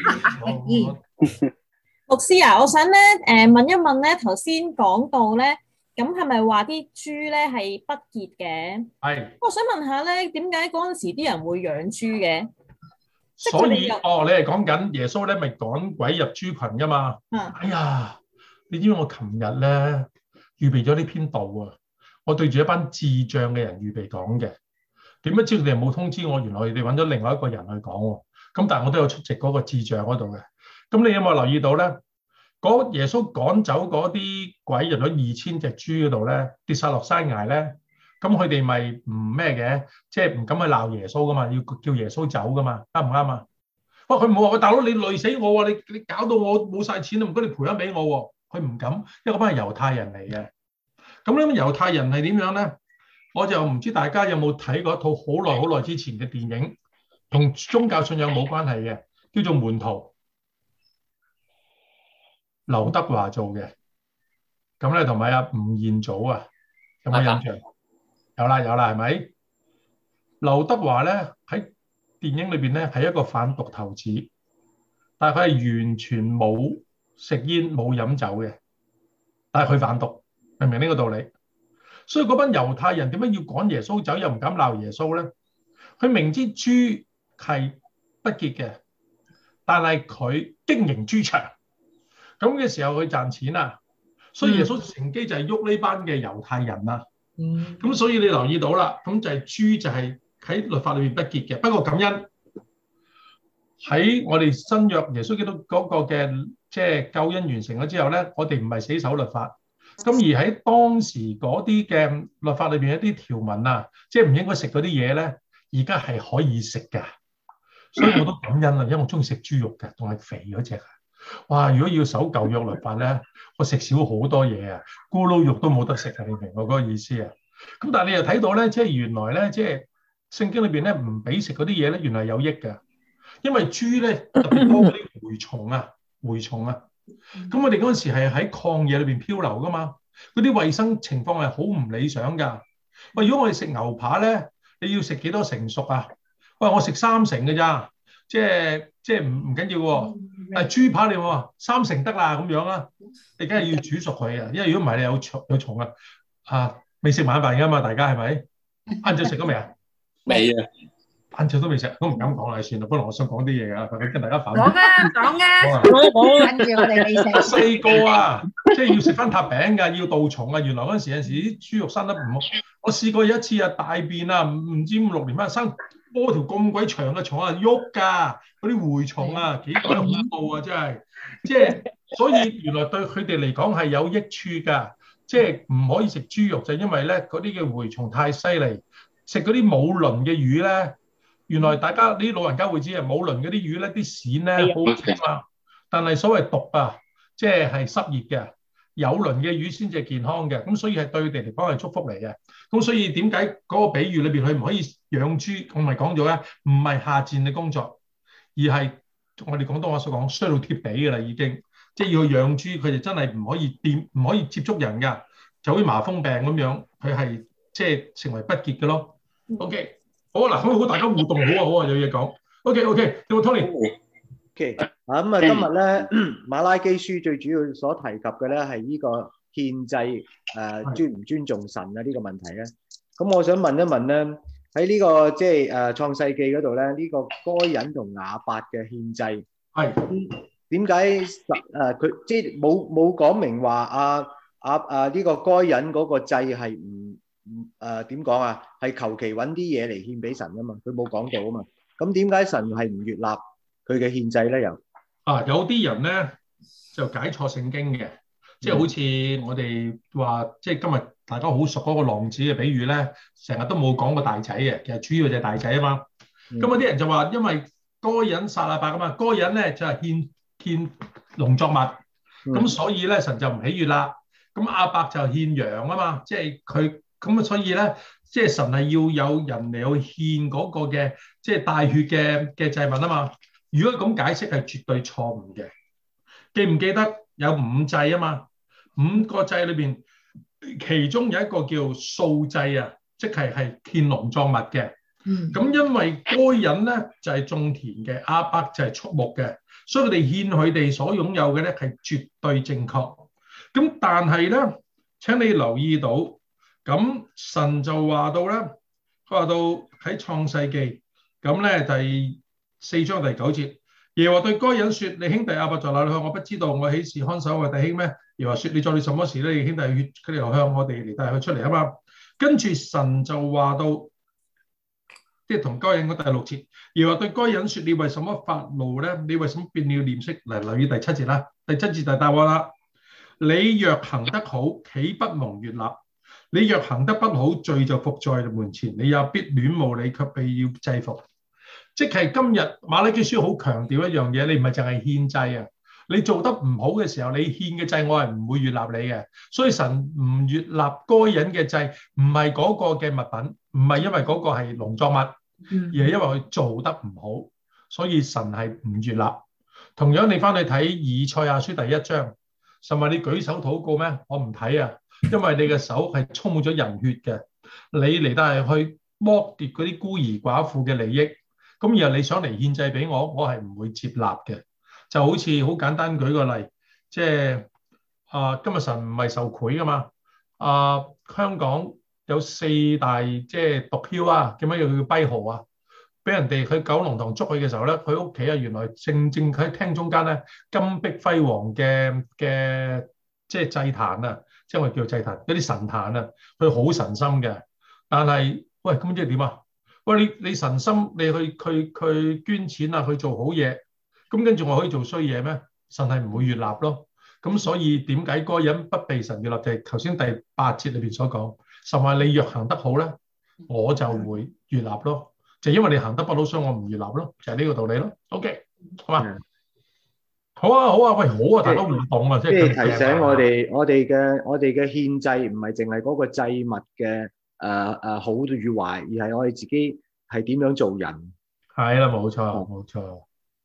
[SPEAKER 6] 牧師啊，我想咧問一問咧，頭先講到咧，咁係咪話啲豬咧係不潔嘅？
[SPEAKER 1] 係。
[SPEAKER 6] 我想問下咧，點解嗰陣時啲人會養豬嘅？
[SPEAKER 1] 所以
[SPEAKER 6] 即係佢哋又
[SPEAKER 1] 你係講緊耶穌咧，咪趕鬼入豬群噶嘛？哎呀，你知唔知我琴日咧預備咗呢篇道啊？我對住一班智障嘅人預備講嘅，點不知佢哋冇通知我，原來佢哋揾咗另外一個人去講喎。咁但係我都有出席嗰個智障嗰度嘅。咁你有冇留意到咧？耶穌趕走嗰啲鬼入咗2000隻豬嗰度咧，跌晒落山崖咧，咁佢哋咪唔咩嘅，即係唔敢去鬧耶穌噶嘛，要叫耶穌走噶嘛，啱唔啱啊？哇！佢唔好話，大佬你累死我喎，你搞到我冇晒錢，唔該你賠翻俾我喎。佢唔敢，因為嗰班係猶太人嚟嘅。咁呢猶太人係點樣咧？我就唔知大家有冇睇過一套好耐之前嘅電影，同宗教信仰冇關係嘅，叫做《門徒》，劉德華做嘅。咁咧同埋阿吳彥祖啊，有冇印象？有啦，係咪？劉德華咧喺電影裏邊咧係一個販毒頭子，但係佢係完全冇食煙冇飲酒嘅，但係佢販毒，明唔明呢個道理？所以嗰班猶太人點解要趕耶穌走，又唔敢鬧耶穌咧？佢明知豬係不潔嘅，但係佢經營豬場，咁嘅時候佢賺錢啊，所以耶穌乘機就係喐呢班嘅猶太人啊。咁所以你留意到啦，咁就係豬就係喺律法裏面不潔嘅。不過感恩喺我哋新約耶穌基督嗰個嘅即係救恩完成咗之後咧，我哋唔係死守律法。咁而喺當時嗰啲嘅律法裏邊一啲條文啊，即係唔應該食嗰啲嘢咧，而家係可以食㗎。所以我都感恩啦，因為我中意食豬肉嘅，仲係肥嗰隻。哇！如果要守舊約律法咧，我食少好多嘢啊，咕嚕肉都冇得食啊！你明我嗰個意思啊？咁但係你又睇到咧，即係原來咧，即係聖經裏邊咧唔俾食嗰啲嘢咧，原來有益㗎。因為豬咧特別多嗰啲蛔蟲啊。咁我哋嗰陣時係喺曠野裏邊漂流噶嘛，嗰啲衞生情況係好唔理想㗎。喂，如果我哋食牛扒咧，你要食幾多成熟啊？喂，我食3成㗎咋，即係唔緊要喎。但係豬扒你話3成得啦咁樣啊，你梗係要煮熟佢啊，因為如果唔係你有蟲啊。未食晚飯㗎嘛，大家係咪？晏晝食咗未啊？
[SPEAKER 3] 未啊，
[SPEAKER 1] 晏晝都未食，都唔敢講啦，算啦。本來我想講啲嘢㗎，跟大家反
[SPEAKER 5] 講跟住我哋未食。
[SPEAKER 1] 細個啊，即係要食翻塔餅㗎，要杜蟲啊。原來嗰陣時有陣時啲豬肉生得唔好，我試過有一次啊，大便啊，唔知5、6年翻生波條咁鬼長嘅蟲啊，喐㗎，嗰啲蛔蟲啊，幾鬼恐怖啊，真係。即係所以原來對佢哋嚟講係有益處㗎，即係唔可以食豬肉就因為咧嗰啲嘅蛔蟲太犀利，食嗰啲冇鱗嘅魚咧。原來大家啲老人家會知啊，冇鱗嗰啲魚咧，啲鱔咧好清啊，但係所謂毒啊，即係濕熱嘅，有鱗嘅魚先至係健康嘅，咁所以係對佢哋嚟講係祝福嚟嘅。咁所以點解嗰個比喻裏邊佢唔可以養豬？我咪講咗咧，唔係下賤嘅工作，而係我哋廣東話所講衰到貼地㗎啦，已經即係要去養豬，佢哋真係唔可以掂，唔可以接觸人㗎，就好似麻風病咁樣，佢係即係成為不潔嘅咯。OK。好嗱，好大家互動好啊，有嘢講。OK，有冇 Tony？OK，
[SPEAKER 2] 咁啊，今日咧馬拉基書最主要所提及嘅咧係呢個獻祭尊唔尊重神啊呢個問題咧。咁我想問一問咧，喺呢個即係創世記嗰度咧，呢個該隱同亞伯嘅獻祭
[SPEAKER 1] 係
[SPEAKER 2] 點解佢即係冇講明話呢個該隱嗰個祭係唔？點講啊？係求其揾啲嘢嚟獻俾神啊嘛，佢冇講到啊嘛。咁點解神係唔悅納佢嘅獻祭咧？又
[SPEAKER 1] 有啲人咧就解錯聖經嘅， 即係好似我哋話，即係今日大家好熟嗰個浪子嘅比喻咧，成日都冇講過大仔嘅，其實主要就係大仔啊嘛。咁有啲人就話，因為該隱殺亞伯啊嘛，該隱咧就係獻農作物，咁所以咧神就唔喜悅啦。咁亞伯就獻羊啊嘛，即係佢咁啊，所以咧即係神係要有人嚟去獻嗰個嘅即係帶血嘅祭物啊嘛。如果咁解釋係絕對錯誤嘅。記唔記得有5祭啊嘛？5個祭裏邊，其中有一個叫素祭啊，即係獻農作物嘅。咁因為該隱咧就係種田嘅，亞伯就係畜牧嘅，所以佢哋獻佢哋所擁有嘅咧係絕對正確。咁但係咧，請你留意到，咁神就話到咧，佢話到喺創世記，咁咧第4章第9節。耶和華對該隱說：你兄弟亞伯在哪裏去？我不知道，我豈是看守我弟兄咩？耶和華說：你做了什麼事咧？你兄弟血，佢哋又向我哋嚟帶佢出嚟啊嘛。跟住神就話到，即係同該隱嗰第6節。耶和華對該隱說：你為什麼發怒咧？你為什麼變了臉色？嚟留意第7節啦。第7節就答我啦。你若行得好，豈不蒙悅納？你若行得不好，罪就伏在門前，你也必戀慕你，卻被要制服。即係今日馬拉基書好強調一樣嘢，你唔係淨係獻祭啊！你做得唔好嘅時候，你獻嘅祭我係唔會悅納你嘅。所以神唔悅納該隱嘅祭，唔係嗰個嘅物品，唔係因為嗰個係農作物，而係因為佢做得唔好，所以神係唔悅納。同樣你翻去睇以賽亞書第1章，神話你舉手禱告咩？我唔睇啊，因為你嘅手係充滿咗人血嘅，你嚟得係去剝奪嗰啲孤兒寡婦嘅利益。咁然後你想嚟獻祭俾我，我係唔會接納嘅。就好似好簡單舉個例，即係今日神唔係受賄噶嘛？香港有4大即係毒梟啊，叫乜嘢？佢叫跛豪啊，俾人哋去九龍塘捉佢嘅時候咧，佢屋企啊原來正喺廳中間咧金碧輝煌嘅即係祭壇啊，即係我哋叫祭壇，一啲神壇啊，佢好神心嘅。但係喂，咁即係點啊？喂，你神心，你去捐錢啊，去做好嘢，咁跟住我可以做衰嘢咩？神係唔會悅納咯。咁所以點解該隱不被神悅納？就係頭先第8節裏邊所講，神話你若行得好咧，我就會悅納咯。就因為你行得不好，所以我唔悅納咯，就係呢個道理咯。OK， 好嘛？好啊，喂，好啊，大家互動啊，即係
[SPEAKER 2] 提醒我哋嘅獻祭唔係淨係嗰個祭物嘅。好與壞，而係我哋自己係點樣做人。
[SPEAKER 1] 係啦，冇錯。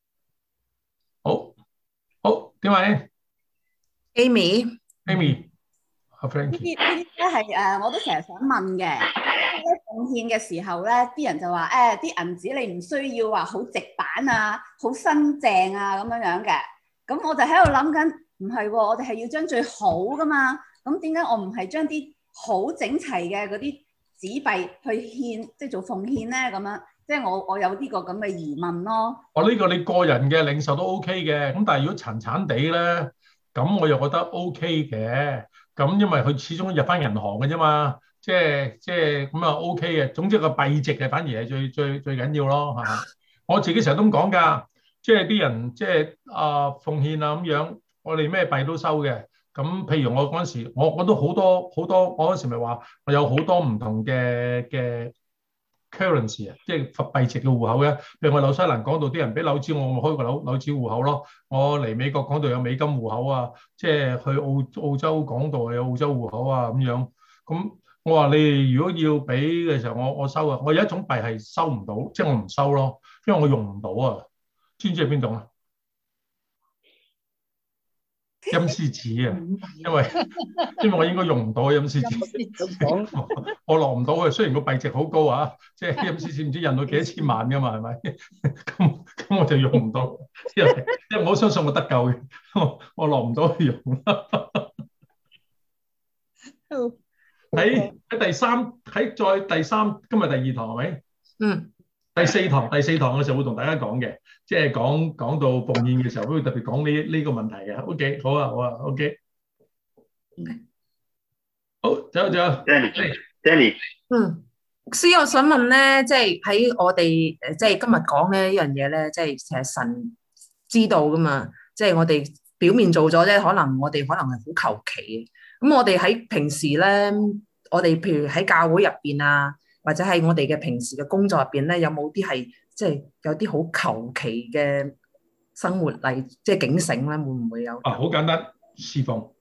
[SPEAKER 1] 好，點位
[SPEAKER 5] Amy，
[SPEAKER 1] 阿 Frankie，
[SPEAKER 7] 呢啲咧係我都成日想問嘅。奉獻嘅時候咧，啲人就話啲銀紙你唔需要話好直板啊，好新淨啊咁樣嘅。咁我就喺度諗緊，唔係喎，我哋係要將最好噶嘛。咁點解我唔係將啲好整齊嘅嗰啲紙幣去獻，即係做奉獻咧？咁樣，即係我有呢個咁嘅疑問咯。
[SPEAKER 1] 呢個你個人嘅領受都 OK 嘅，咁但係如果殘殘地咧，咁我又覺得 OK 嘅。咁因為佢始終入翻銀行嘅啫嘛，即係咁啊 OK 嘅。總之個幣值係反而係最緊要咯嚇。我自己成日都咁講㗎，即係啲人即係奉獻啊咁樣，我哋咩幣都收嘅。咁譬如我嗰陣時，我都好多，我嗰陣時咪話我有好多唔同嘅 currency 啊，即係幣值嘅戶口嘅。譬如我紐西蘭講到啲人俾紐紙我咪開個紐紙戶口咯。我嚟美國講到有美金戶口啊，即係去澳洲講到有澳洲戶口啊咁樣。咁我話你如果要俾嘅時候，我收啊。我有一種幣係收唔到，即係我唔收咯，因為我用唔到啊。知唔知係邊種啊？陰司紙啊，因為我應該用唔到陰司紙，我落唔到去。雖然個幣值好高啊，即係陰司紙唔知印到幾多千萬噶嘛，係咪？咁我就用唔到，因為我好相信我得救嘅，我落唔到去用。喺第三，今日第2堂係咪？第四堂嘅時候會同大家講嘅，即係講到奉獻嘅時候都會特別講呢個問題嘅。OK， 好啊 ，OK。好，仲有
[SPEAKER 3] Danny。
[SPEAKER 5] 所以我想問咧，即係喺我哋即係今日講咧呢樣嘢咧，即係其實神知道噶嘛，即係我哋表面做咗啫，可能我哋可能係好求其嘅。咁我哋喺平時咧，我哋譬如喺教會入邊啊，或者係我哋嘅平時嘅工作入邊咧，有冇啲係即係有啲好求其嘅生活例，即係警醒咧，會唔會有？
[SPEAKER 1] 啊，好簡單，侍奉。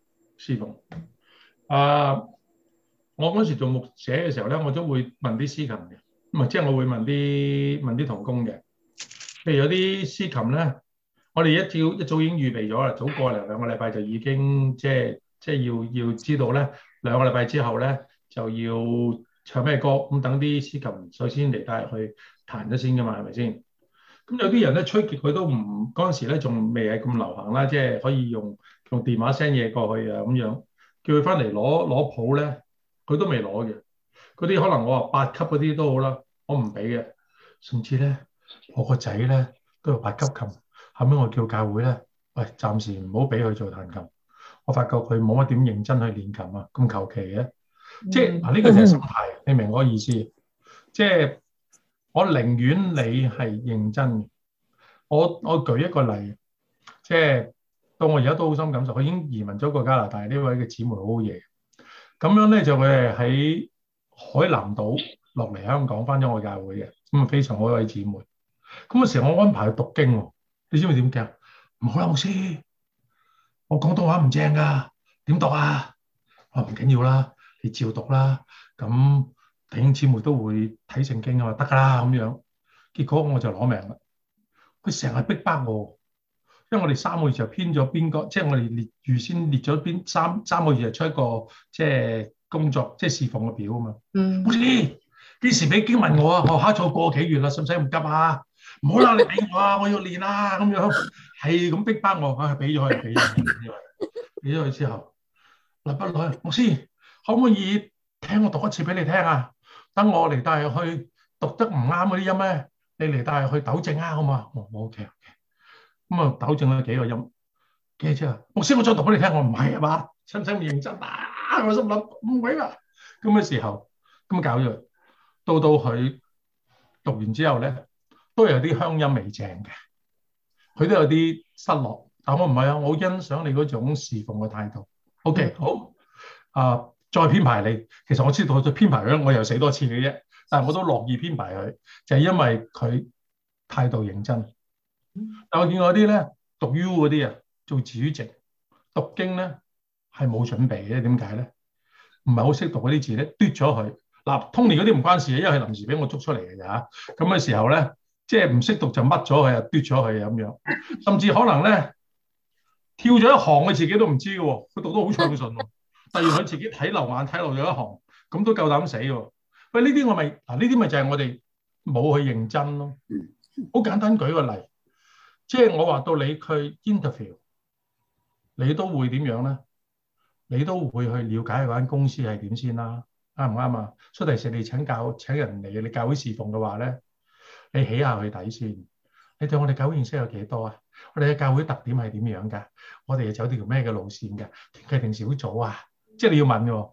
[SPEAKER 1] 啊，我嗰時做牧者嘅時候咧，我都會問啲司琴嘅，唔係即係我會問啲同工嘅。譬如有啲司琴咧，我哋一早已經預備咗啦，早過嚟2個禮拜就已經即係要知道咧，2個禮拜之後咧就要唱咩歌，咁等啲司琴首先嚟帶入去彈咗先㗎嘛，係咪先？咁有啲人咧吹極佢都唔嗰陣時咧，仲未係咁流行啦，即係可以用電話 send 嘢過去啊咁樣，叫佢翻嚟攞譜咧，佢都未攞嘅。嗰啲可能我話8級嗰啲都好啦，我唔俾嘅。甚至咧，我個仔咧都有8級琴，後尾我叫教會咧，喂，暫時唔好俾佢做彈琴。我發覺佢冇乜點認真去練琴啊，咁求其嘅。即係嗱，呢個就係心態，你明我意思？即係我寧願你係認真嘅。我舉一個例，即係到我而家都好深感受，我已經移民咗過加拿大，呢位嘅姊妹好好嘢。咁樣咧就佢係喺海南島落嚟香港返咗我教會嘅，咁啊非常好一位姊妹。咁嗰時我安排佢讀經喎，你知唔知點解？唔好啦，牧師，我廣東話唔正㗎，點讀啊？我話唔緊要啦，你照讀啦。咁弟兄姊妹都會睇聖經啊，得㗎啦咁樣。結果我就攞命啦，佢成日逼迫我。因為我哋3個月就編咗邊個，即係我哋預先列咗邊三個月就出一個即係工作即係侍奉嘅表啊嘛。牧師幾時俾經文我啊？我考咗個幾月啦，使唔使咁急啊？唔好啦，你俾我啊，我要練啊咁樣，係咁逼迫我，啊俾咗佢，俾咗佢之後，來不來？牧師可唔可以聽我讀一次俾你聽啊？等我嚟帶入去讀得唔啱嗰啲音咧，你嚟帶入去糾正啊，好嘛？我 OK。咁啊，糾正咗幾個音，跟住之後，牧師我再讀俾你聽，我唔係啊嘛，使唔使咁認真啊？我心諗唔會啦。咁嘅時候，咁搞咗，到佢讀完之後咧，都有啲鄉音未正嘅，佢都有啲失落。但我唔係啊，我好欣賞你嗰種侍奉嘅態度。OK， 好再編排你。其實我知道再編排佢，我又死多次嘅啫，但係我都樂意編排佢，就係因為佢態度認真。但我見過啲咧讀 U 嗰啲啊，做主席讀經咧係冇準備嘅，點解咧？唔係好識讀嗰啲字咧，嘟咗佢。嗱，Tony嗰啲唔關事嘅，因為係臨時俾我捉出嚟嘅咋。咁嘅時候咧，即係唔識讀就乜咗佢啊，嘟咗佢咁樣。甚至可能咧跳咗一行，佢自己都唔知嘅喎，佢讀得好暢順喎。但係佢自己睇漏眼睇漏咗一行，咁都夠膽死喎。喂，呢啲我咪嗱，呢啲咪就係我哋冇去認真咯。好簡單舉個例。即係我話到你去 interview，你都會點樣咧？你都會去了解嗰間公司係點先啦，啱唔啱啊？所以第時你請人嚟你教會侍奉嘅話咧，你起下佢底先。你對我哋教會認識有幾多啊？我哋嘅教會特點係點樣㗎？我哋走條咩嘅路線㗎？團契定小組啊？即係你要問嘅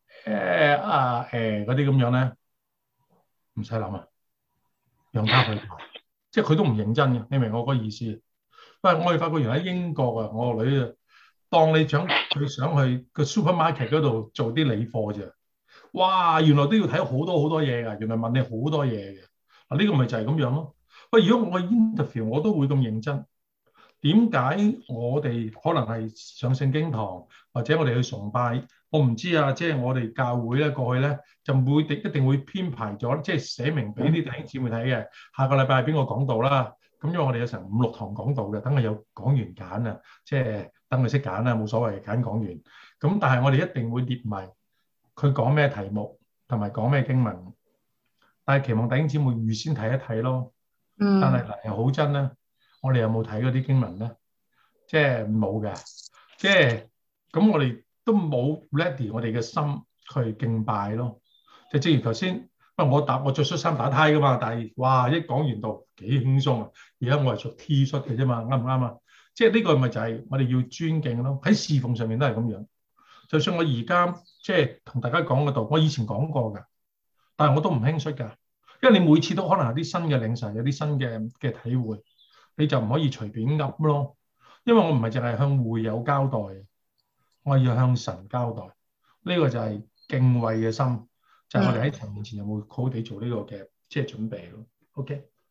[SPEAKER 1] 喎。嗰啲咁樣咧，唔使諗啊，讓他去。即係佢都唔認真嘅，你明我個意思？喂，我哋發覺原來喺英國啊，我個女啊，當你佢想去個 supermarket 嗰度做啲理貨啫，哇！原來都要睇好多嘢㗎，原來問你好多嘢嘅。嗱，呢個咪就係咁樣咯。喂，如果我 interview 我都會咁認真，點解我哋可能係上聖經堂或者我哋去崇拜？我唔知啊，即係我哋教會咧過去咧就一定會編排咗，即係寫明俾啲弟兄姊妹睇嘅。下個禮拜係邊個講道啦？咁因為我哋有成5、6堂講道嘅，等佢有講員揀啊，即係等佢識揀啊，冇所謂揀講員。咁但係我哋一定會列埋佢講咩題目同埋講咩經文。但係期望弟兄姊妹預先睇一睇咯。但係嗱又好真咧，我哋有冇睇嗰啲經文咧？即係冇嘅，即係咁我哋都冇 ready 我哋嘅心去敬拜咯。就正如頭先，我着恤衫打呔噶嘛，但係哇一講完道幾輕鬆啊！而家我係着 T 恤嘅啫嘛，啱唔啱啊？即係呢個咪就係我哋要尊敬咯。喺侍奉上面都係咁樣。就算我而家即係同大家講嗰度，我以前講過㗎，但係我都唔輕率㗎，因為你每次都可能有啲新嘅領受，有啲新嘅體會，你就唔可以隨便噏咯。 因為我唔係淨係向會友交代，我要向神交代。呢個就係敬畏嘅心，就係我哋喺神面前有冇好好地做呢個嘅即係準備咯。OK。